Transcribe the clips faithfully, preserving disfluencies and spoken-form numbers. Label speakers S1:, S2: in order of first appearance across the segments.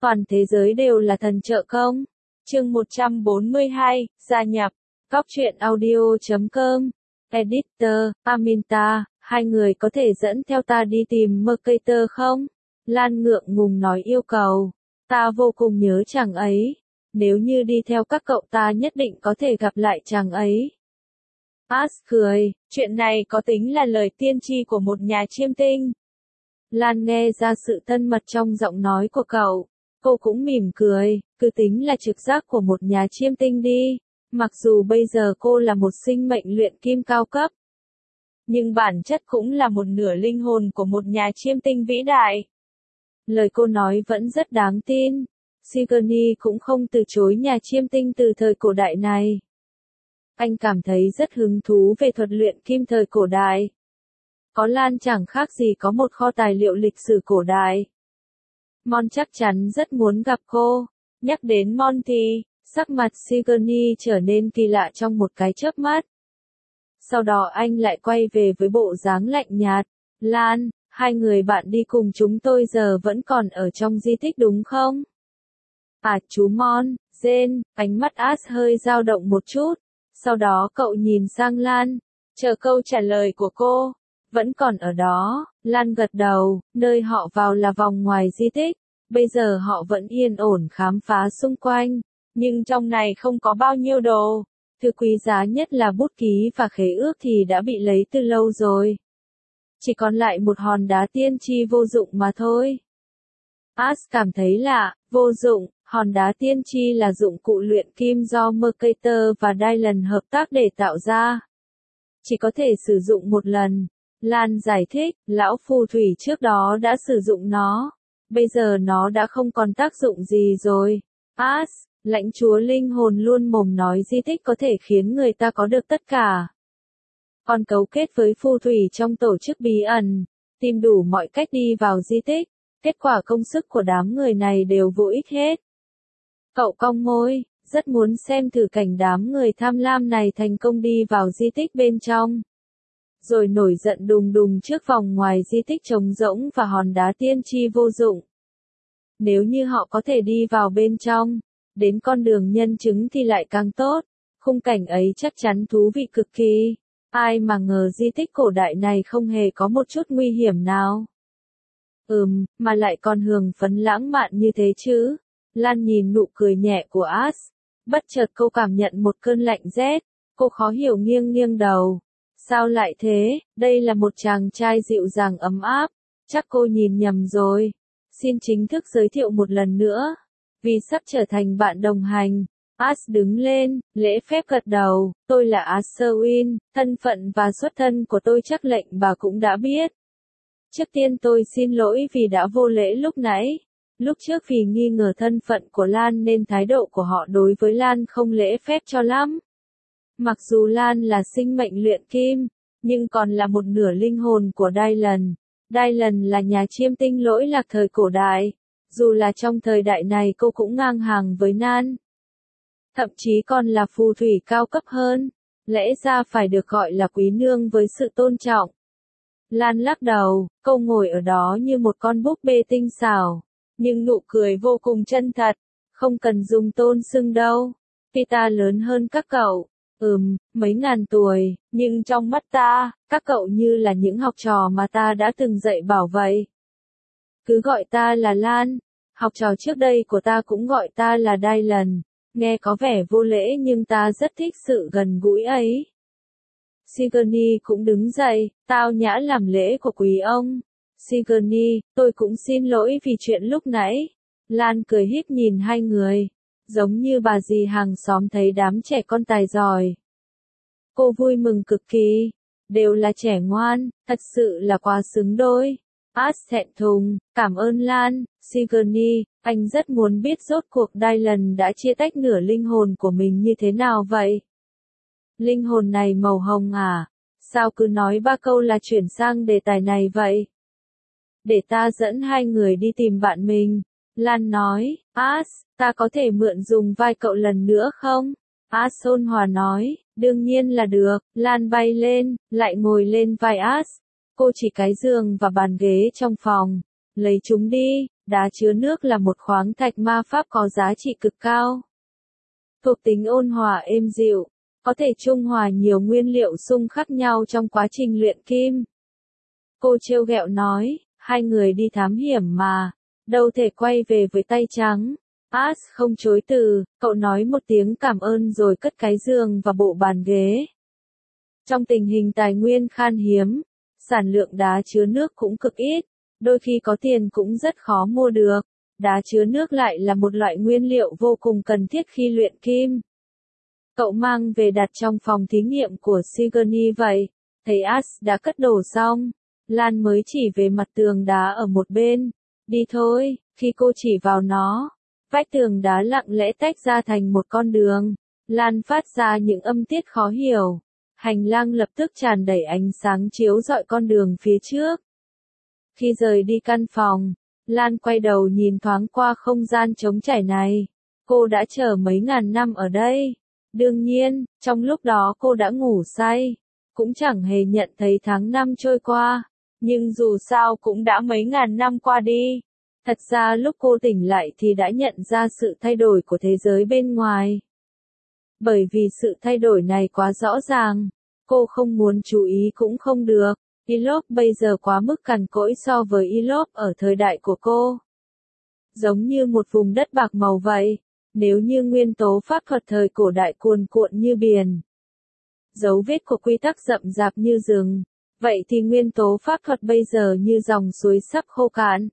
S1: Toàn thế giới đều là thần trợ công. Chương một trăm bốn mươi hai, gia nhập. Góc truyện audio chấm com. Editor, Aminta, hai người có thể dẫn theo ta đi tìm Mercator không? Lan ngượng ngùng nói yêu cầu. Ta vô cùng nhớ chàng ấy. Nếu như đi theo các cậu ta nhất định có thể gặp lại chàng ấy. Ash cười, chuyện này có tính là lời tiên tri của một nhà chiêm tinh. Lan nghe ra sự thân mật trong giọng nói của cậu. Cô cũng mỉm cười, cứ tính là trực giác của một nhà chiêm tinh đi. Mặc dù bây giờ cô là một sinh mệnh luyện kim cao cấp. Nhưng bản chất cũng là một nửa linh hồn của một nhà chiêm tinh vĩ đại. Lời cô nói vẫn rất đáng tin. Sigourney cũng không từ chối nhà chiêm tinh từ thời cổ đại này. Anh cảm thấy rất hứng thú về thuật luyện kim thời cổ đại. Có Lan chẳng khác gì có một kho tài liệu lịch sử cổ đại. Mon chắc chắn rất muốn gặp cô. Nhắc đến Mon thì, sắc mặt Sigourney trở nên kỳ lạ trong một cái chớp mắt. Sau đó anh lại quay về với bộ dáng lạnh nhạt. Lan, hai người bạn đi cùng chúng tôi giờ vẫn còn ở trong di tích đúng không? À chú Mon, Jane, ánh mắt Ash hơi dao động một chút. Sau đó cậu nhìn sang Lan, chờ câu trả lời của cô. Vẫn còn ở đó, Lan gật đầu, nơi họ vào là vòng ngoài di tích. Bây giờ họ vẫn yên ổn khám phá xung quanh. Nhưng trong này không có bao nhiêu đồ. Thứ quý giá nhất là bút ký và khế ước thì đã bị lấy từ lâu rồi. Chỉ còn lại một hòn đá tiên tri vô dụng mà thôi. Ash cảm thấy lạ, vô dụng, hòn đá tiên tri là dụng cụ luyện kim do Mercator và Dylan hợp tác để tạo ra. Chỉ có thể sử dụng một lần. Lan giải thích, lão phù thủy trước đó đã sử dụng nó. Bây giờ nó đã không còn tác dụng gì rồi. Ash, lãnh chúa linh hồn luôn mồm nói di tích có thể khiến người ta có được tất cả. Còn cấu kết với phù thủy trong tổ chức bí ẩn, tìm đủ mọi cách đi vào di tích. Kết quả công sức của đám người này đều vô ích hết. Cậu cong môi, rất muốn xem thử cảnh đám người tham lam này thành công đi vào di tích bên trong. Rồi nổi giận đùng đùng trước vòng ngoài di tích trống rỗng và hòn đá tiên tri vô dụng. Nếu như họ có thể đi vào bên trong, đến con đường nhân chứng thì lại càng tốt. Khung cảnh ấy chắc chắn thú vị cực kỳ. Ai mà ngờ di tích cổ đại này không hề có một chút nguy hiểm nào. Ừm, mà lại còn hưởng phấn lãng mạn như thế chứ. Lan nhìn nụ cười nhẹ của Ash. Bất chợt cô cảm nhận một cơn lạnh rét. Cô khó hiểu nghiêng nghiêng đầu. Sao lại thế, đây là một chàng trai dịu dàng ấm áp. Chắc cô nhìn nhầm rồi. Xin chính thức giới thiệu một lần nữa. Vì sắp trở thành bạn đồng hành. Ash đứng lên, lễ phép gật đầu. Tôi là Ash Serwin, thân phận và xuất thân của tôi chắc lệnh bà cũng đã biết. Trước tiên tôi xin lỗi vì đã vô lễ lúc nãy. Lúc trước vì nghi ngờ thân phận của Lan nên thái độ của họ đối với Lan không lễ phép cho lắm. Mặc dù Lan là sinh mệnh luyện kim, nhưng còn là một nửa linh hồn của Dylan. Dylan là nhà chiêm tinh lỗi lạc thời cổ đại. Dù là trong thời đại này cô cũng ngang hàng với Nan. Thậm chí còn là phù thủy cao cấp hơn. Lẽ ra phải được gọi là quý nương với sự tôn trọng. Lan lắc đầu, cô ngồi ở đó như một con búp bê tinh xảo. Nhưng nụ cười vô cùng chân thật. Không cần dùng tôn xưng đâu. Vì ta lớn hơn các cậu. Ừm, mấy ngàn tuổi, nhưng trong mắt ta, các cậu như là những học trò mà ta đã từng dạy bảo vậy. Cứ gọi ta là Lan, học trò trước đây của ta cũng gọi ta là Dylan. Nghe có vẻ vô lễ nhưng ta rất thích sự gần gũi ấy. Sigourney cũng đứng dậy, tao nhã làm lễ của quý ông. Sigourney, tôi cũng xin lỗi vì chuyện lúc nãy. Lan cười híp nhìn hai người. Giống như bà dì hàng xóm thấy đám trẻ con tài giỏi. Cô vui mừng cực kỳ. Đều là trẻ ngoan, thật sự là quá xứng đôi. Ash thẹn thùng, cảm ơn Lan, Sigourney, anh rất muốn biết rốt cuộc Dylan đã chia tách nửa linh hồn của mình như thế nào vậy? Linh hồn này màu hồng à? Sao cứ nói ba câu là chuyển sang đề tài này vậy? Để ta dẫn hai người đi tìm bạn mình. Lan nói, Ash, ta có thể mượn dùng vai cậu lần nữa không? Ash ôn hòa nói, đương nhiên là được. Lan bay lên, lại ngồi lên vai Ash. Cô chỉ cái giường và bàn ghế trong phòng. Lấy chúng đi, Đá chứa nước là một khoáng thạch ma pháp có giá trị cực cao. Thuộc tính ôn hòa êm dịu, có thể trung hòa nhiều nguyên liệu xung khác nhau trong quá trình luyện kim. Cô trêu ghẹo nói, hai người đi thám hiểm mà, đâu thể quay về với tay trắng. Ash không chối từ, cậu nói một tiếng cảm ơn rồi cất cái giường và bộ bàn ghế. Trong tình hình tài nguyên khan hiếm, sản lượng đá chứa nước cũng cực ít, đôi khi có tiền cũng rất khó mua được. Đá chứa nước lại là một loại nguyên liệu vô cùng cần thiết khi luyện kim. Cậu mang về đặt trong phòng thí nghiệm của Sigourney vậy. Thấy Ash đã cất đồ xong, Lan mới chỉ về mặt tường đá ở một bên. Đi thôi, khi cô chỉ vào nó, vách tường đá lặng lẽ tách ra thành một con đường. Lan phát ra những âm tiết khó hiểu. Hành lang lập tức tràn đầy ánh sáng chiếu rọi con đường phía trước. Khi rời đi căn phòng, Lan quay đầu nhìn thoáng qua không gian trống trải này. Cô đã chờ mấy ngàn năm ở đây. Đương nhiên, trong lúc đó cô đã ngủ say, cũng chẳng hề nhận thấy tháng năm trôi qua. Nhưng dù sao cũng đã mấy ngàn năm qua đi. Thật ra lúc cô tỉnh lại thì đã nhận ra sự thay đổi của thế giới bên ngoài. Bởi vì sự thay đổi này quá rõ ràng, cô không muốn chú ý cũng không được. Elop bây giờ quá mức cằn cỗi so với Elop ở thời đại của cô. Giống như một vùng đất bạc màu vậy, nếu như nguyên tố pháp thuật thời cổ đại cuồn cuộn như biển. Dấu vết của quy tắc rậm rạp như rừng, vậy thì nguyên tố pháp thuật bây giờ như dòng suối sắp khô cạn.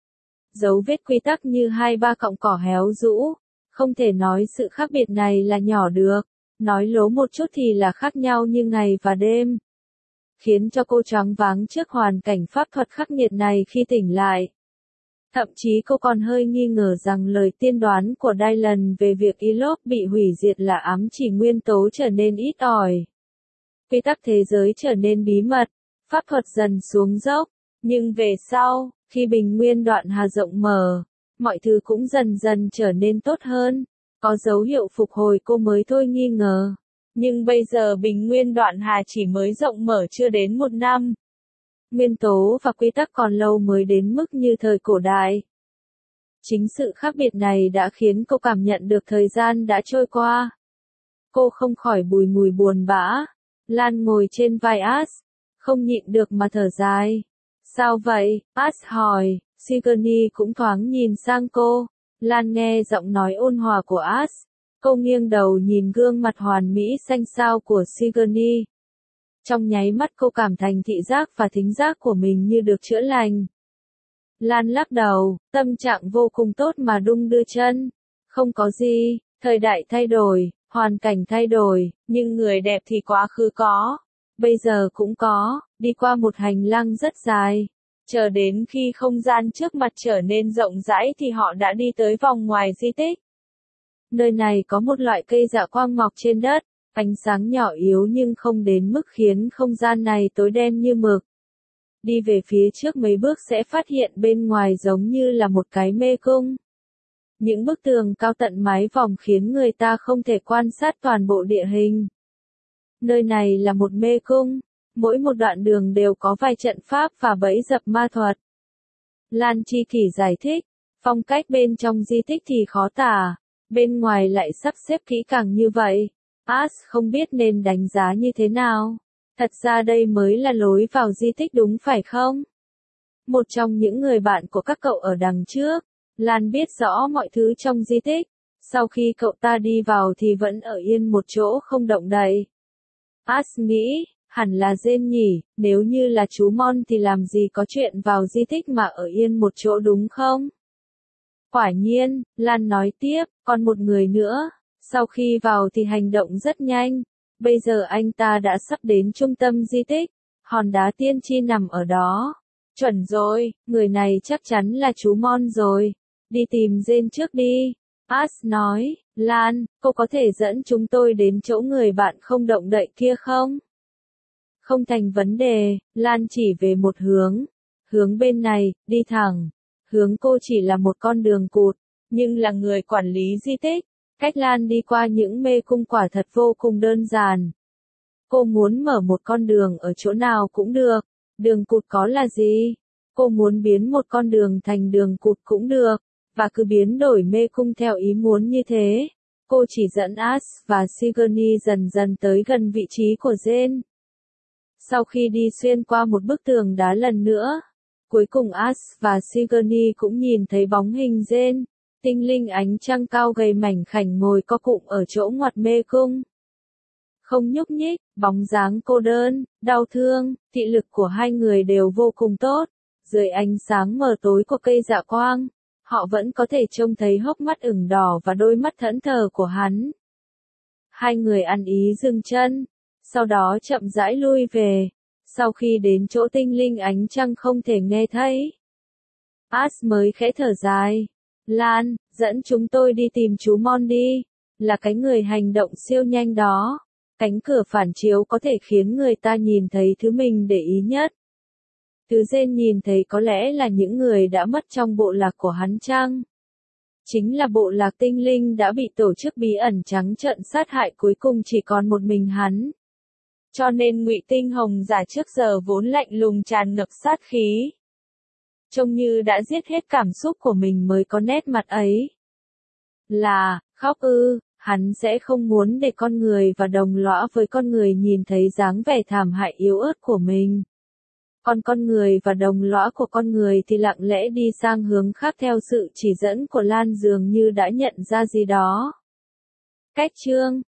S1: Dấu vết quy tắc như hai ba cọng cỏ héo rũ, không thể nói sự khác biệt này là nhỏ được, nói lố một chút thì là khác nhau như ngày và đêm. Khiến cho cô choáng váng trước hoàn cảnh pháp thuật khắc nghiệt này khi tỉnh lại. Thậm chí cô còn hơi nghi ngờ rằng lời tiên đoán của Dylan về việc Elop bị hủy diệt là ám chỉ nguyên tố trở nên ít ỏi. Quy tắc thế giới trở nên bí mật, pháp thuật dần xuống dốc, nhưng về sau, khi bình nguyên đoạn hà rộng mở, mọi thứ cũng dần dần trở nên tốt hơn, có dấu hiệu phục hồi cô mới thôi nghi ngờ. Nhưng bây giờ bình nguyên đoạn hà chỉ mới rộng mở chưa đến một năm. Nguyên tố và quy tắc còn lâu mới đến mức như thời cổ đại. Chính sự khác biệt này đã khiến cô cảm nhận được thời gian đã trôi qua. Cô không khỏi bùi ngùi buồn bã. Lan ngồi trên vai Ash, không nhịn được mà thở dài. Sao vậy? Ash hỏi. Sigourney cũng thoáng nhìn sang cô. Lan nghe giọng nói ôn hòa của Ash. Cô nghiêng đầu nhìn gương mặt hoàn mỹ xanh xao của Sigourney. Trong nháy mắt cô cảm thành thị giác và thính giác của mình như được chữa lành. Lan lắc đầu, tâm trạng vô cùng tốt mà đung đưa chân. Không có gì, thời đại thay đổi, hoàn cảnh thay đổi, nhưng người đẹp thì quá khứ có. Bây giờ cũng có, đi qua một hành lang rất dài. Chờ đến khi không gian trước mặt trở nên rộng rãi thì họ đã đi tới vòng ngoài di tích. Nơi này có một loại cây dạ quang mọc trên đất, ánh sáng nhỏ yếu nhưng không đến mức khiến không gian này tối đen như mực. Đi về phía trước mấy bước sẽ phát hiện bên ngoài giống như là một cái mê cung. Những bức tường cao tận mái vòm khiến người ta không thể quan sát toàn bộ địa hình. Nơi này là một mê cung, mỗi một đoạn đường đều có vài trận pháp và bẫy dập ma thuật. Lan Chi Kỷ giải thích, phong cách bên trong di tích thì khó tả, bên ngoài lại sắp xếp kỹ càng như vậy. Ash không biết nên đánh giá như thế nào. Thật ra đây mới là lối vào di tích đúng phải không? Một trong những người bạn của các cậu ở đằng trước, Lan biết rõ mọi thứ trong di tích. Sau khi cậu ta đi vào thì vẫn ở yên một chỗ không động đậy. Ash nghĩ, hẳn là Jane nhỉ, nếu như là chú Mon thì làm gì có chuyện vào di tích mà ở yên một chỗ đúng không? Quả nhiên, Lan nói tiếp, còn một người nữa. Sau khi vào thì hành động rất nhanh. Bây giờ anh ta đã sắp đến trung tâm di tích. Hòn đá tiên tri nằm ở đó. Chuẩn rồi, người này chắc chắn là chú Mon rồi. Đi tìm Jane trước đi. Ash nói, Lan, cô có thể dẫn chúng tôi đến chỗ người bạn không động đậy kia không? Không thành vấn đề, Lan chỉ về một hướng. Hướng bên này, đi thẳng. Hướng cô chỉ là một con đường cụt, nhưng là người quản lý di tích. Cách Lan đi qua những mê cung quả thật vô cùng đơn giản. Cô muốn mở một con đường ở chỗ nào cũng được. Đường cụt có là gì? Cô muốn biến một con đường thành đường cụt cũng được, và cứ biến đổi mê cung theo ý muốn như thế. Cô chỉ dẫn Ash và Sigourney dần dần tới gần vị trí của Jane. Sau khi đi xuyên qua một bức tường đá lần nữa, cuối cùng Ash và Sigourney cũng nhìn thấy bóng hình Jane, tinh linh ánh trăng cao gầy mảnh khảnh ngồi co cụm ở chỗ ngoặt mê cung. Không nhúc nhích, bóng dáng cô đơn, đau thương, thị lực của hai người đều vô cùng tốt. Dưới ánh sáng mờ tối của cây dạ quang, họ vẫn có thể trông thấy hốc mắt ửng đỏ và đôi mắt thẫn thờ của hắn. Hai người ăn ý dừng chân, sau đó chậm rãi lui về. Sau khi đến chỗ tinh linh ánh trăng không thể nghe thấy, Ash mới khẽ thở dài. Lan, dẫn chúng tôi đi tìm chú Mon đi, là cái người hành động siêu nhanh đó. Cánh cửa phản chiếu có thể khiến người ta nhìn thấy thứ mình để ý nhất. Thứ Jane nhìn thấy có lẽ là những người đã mất trong bộ lạc của hắn chăng? Chính là bộ lạc tinh linh đã bị tổ chức bí ẩn trắng trợn sát hại, cuối cùng chỉ còn một mình hắn. Cho nên Ngụy Tinh Hồng giả trước giờ vốn lạnh lùng tràn ngập sát khí, trông như đã giết hết cảm xúc của mình mới có nét mặt ấy. Là, khóc ư, hắn sẽ không muốn để con người và đồng lõa với con người nhìn thấy dáng vẻ thảm hại yếu ớt của mình. Còn con người và đồng lõa của con người thì lặng lẽ đi sang hướng khác theo sự chỉ dẫn của Lan, dường như đã nhận ra gì đó. Cách chương